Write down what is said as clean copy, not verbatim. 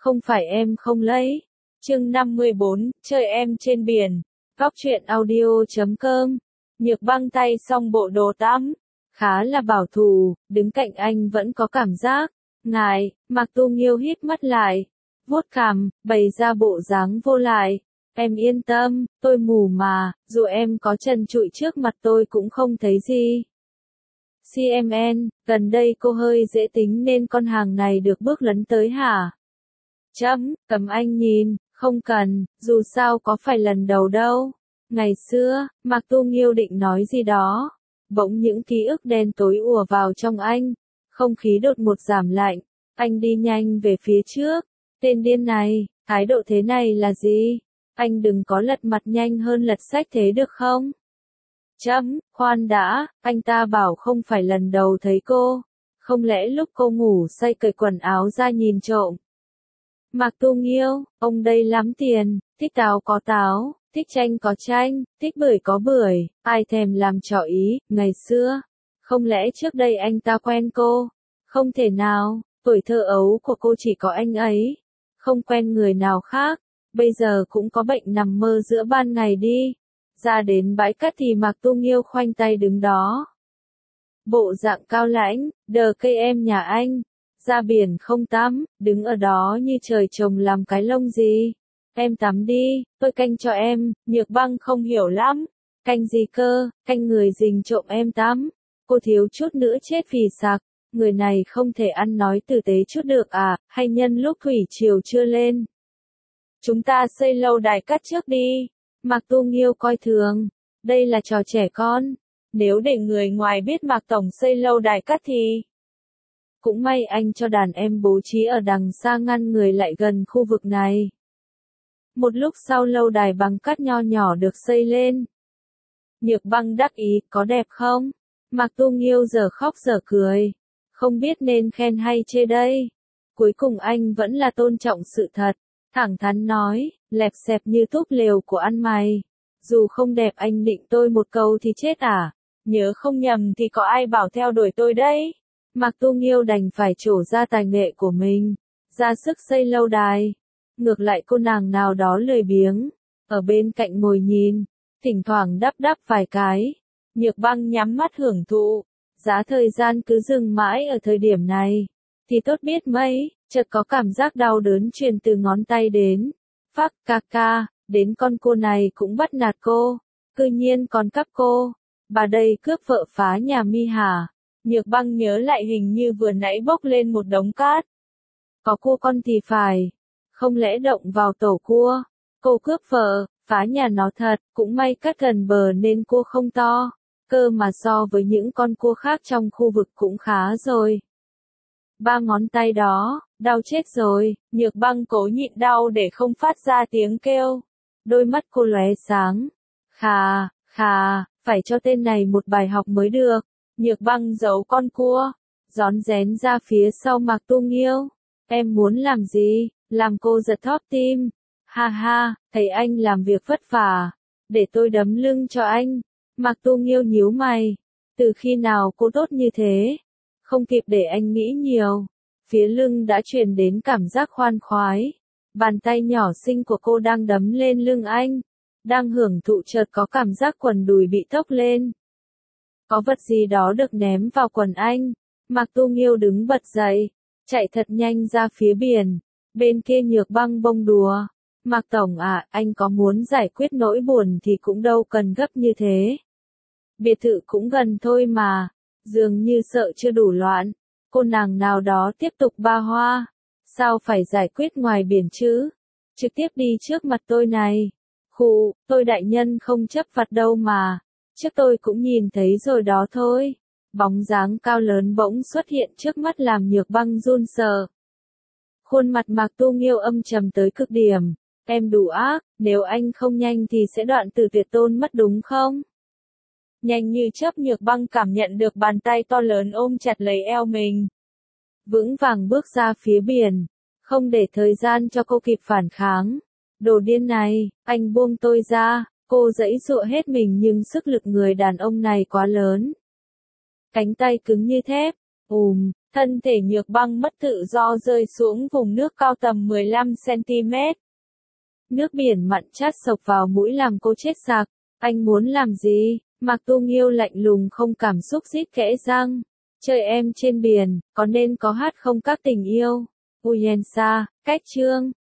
không phải em không lấy. Chương 54, chơi em trên biển. Góc truyện audio.com. Nhược Băng tay xong bộ đồ tắm, khá là bảo thủ, đứng cạnh anh vẫn có cảm giác ngại. Mạc Tu Nghiêu hít mắt lại, vuốt cằm, bày ra bộ dáng vô lại. Em yên tâm, tôi mù mà, dù em có trần trụi trước mặt tôi cũng không thấy gì. CMN, gần đây cô hơi dễ tính nên con hàng này được bước lấn tới hả? Cầm anh nhìn, không cần, dù sao có phải lần đầu đâu. Ngày xưa, Mạc Tu Nghiêu định nói gì đó. Bỗng những ký ức đen tối ùa vào trong anh. Không khí đột ngột giảm lạnh. Anh đi nhanh về phía trước. Tên điên này, thái độ thế này là gì? Anh đừng có lật mặt nhanh hơn lật sách thế được không? Khoan đã, anh ta bảo không phải lần đầu thấy cô. Không lẽ lúc cô ngủ say cởi quần áo ra nhìn trộm? Mạc Tu Nghiêu, ông đây lắm tiền, thích táo có táo, thích chanh có chanh, thích bưởi có bưởi, ai thèm làm trò ý, ngày xưa. Không lẽ trước đây anh ta quen cô? Không thể nào, tuổi thơ ấu của cô chỉ có anh ấy. Không quen người nào khác, bây giờ cũng có bệnh nằm mơ giữa ban ngày đi. Ra đến bãi cát thì Mạc Tu Nghiêu khoanh tay đứng đó. Bộ dạng cao lãnh, đờ cây em nhà anh. Ra biển không tắm, đứng ở đó như trời trồng làm cái lông gì. Em tắm đi, tôi canh cho em. Nhược Băng không hiểu lắm. Canh gì cơ, canh người rình trộm em tắm. Cô thiếu chút nữa chết vì sặc. Người này không thể ăn nói tử tế chút được à, hay nhân lúc thủy triều chưa lên. Chúng ta xây lâu đài cát trước đi. Mạc Tu Nghiêu coi thường. Đây là trò trẻ con. Nếu để người ngoài biết Mạc Tổng xây lâu đài cát thì... Cũng may anh cho đàn em bố trí ở đằng xa ngăn người lại gần khu vực này. Một lúc sau lâu đài bằng cát nho nhỏ được xây lên. Nhược Băng đắc ý, có đẹp không? Mạc Tu Nghiêu giờ khóc giờ cười. Không biết nên khen hay chê đây. Cuối cùng anh vẫn là tôn trọng sự thật. Thẳng thắn nói, lẹp xẹp như túp lều của ăn mày. Dù không đẹp anh định tôi một câu thì chết à? Nhớ không nhầm thì có ai bảo theo đuổi tôi đấy? Mạc Tu Nghiêu đành phải trổ ra tài nghệ của mình, ra sức xây lâu đài. Ngược lại cô nàng nào đó lười biếng, ở bên cạnh ngồi nhìn, thỉnh thoảng đắp đắp vài cái. Nhược Băng nhắm mắt hưởng thụ, giá thời gian cứ dừng mãi ở thời điểm này, thì tốt biết mấy, chợt có cảm giác đau đớn truyền từ ngón tay đến. Phác ca ca, đến con cô này cũng bắt nạt cô, cư nhiên còn cắp cô. Bà đây cướp vợ phá nhà mi hả? Nhược Băng nhớ lại hình như vừa nãy bốc lên một đống cát. Có cua con thì phải. Không lẽ động vào tổ cua. Cô cướp vợ, phá nhà nó thật, cũng may cát gần bờ nên cua không to. Cơ mà so với những con cua khác trong khu vực cũng khá rồi. 3 ngón tay đó, đau chết rồi. Nhược Băng cố nhịn đau để không phát ra tiếng kêu. Đôi mắt cô lóe sáng. Khà, phải cho tên này một bài học mới được. Nhược Băng giấu con cua, rón rén ra phía sau Mạc Tu Nghiêu. Em muốn làm gì? Làm cô giật thót tim. Ha ha, thấy anh làm việc vất vả, để tôi đấm lưng cho anh. Mạc Tu Nghiêu nhíu mày. Từ khi nào cô tốt như thế? Không kịp để anh nghĩ nhiều. Phía lưng đã truyền đến cảm giác khoan khoái. Bàn tay nhỏ xinh của cô đang đấm lên lưng anh. Đang hưởng thụ chợt có cảm giác quần đùi bị thốc lên. Có vật gì đó được ném vào quần anh. Mạc Tu Nghiêu đứng bật dậy, chạy thật nhanh ra phía biển. Bên kia Nhược Băng bông đùa. Mạc Tổng à, anh có muốn giải quyết nỗi buồn thì cũng đâu cần gấp như thế. Biệt thự cũng gần thôi mà. Dường như sợ chưa đủ loạn. Cô nàng nào đó tiếp tục ba hoa. Sao phải giải quyết ngoài biển chứ? Trực tiếp đi trước mặt tôi này. Khụ, tôi đại nhân không chấp vặt đâu mà. Trước tôi cũng nhìn thấy rồi đó thôi. Bóng dáng cao lớn bỗng xuất hiện trước mắt làm Nhược Băng run sợ. Khuôn mặt Mạc Tu Nghiêu âm trầm tới cực điểm. Em đủ ác, nếu anh không nhanh thì sẽ đoạn tử tuyệt tôn mất đúng không? Nhanh như chớp Nhược Băng cảm nhận được bàn tay to lớn ôm chặt lấy eo mình. Vững vàng bước ra phía biển. Không để thời gian cho cô kịp phản kháng. Đồ điên này, anh buông tôi ra. Cô giãy giụa hết mình nhưng sức lực người đàn ông này quá lớn. Cánh tay cứng như thép. Thân thể Nhược Băng mất tự do rơi xuống vùng nước cao tầm 15 cm. Nước biển mặn chát sộc vào mũi làm cô chết sặc. Anh muốn làm gì? Mạc Tu Nghiêu lạnh lùng không cảm xúc rít kẽ răng. Chơi em trên biển, có nên có hát không các tình yêu? Uyensa, cách chương.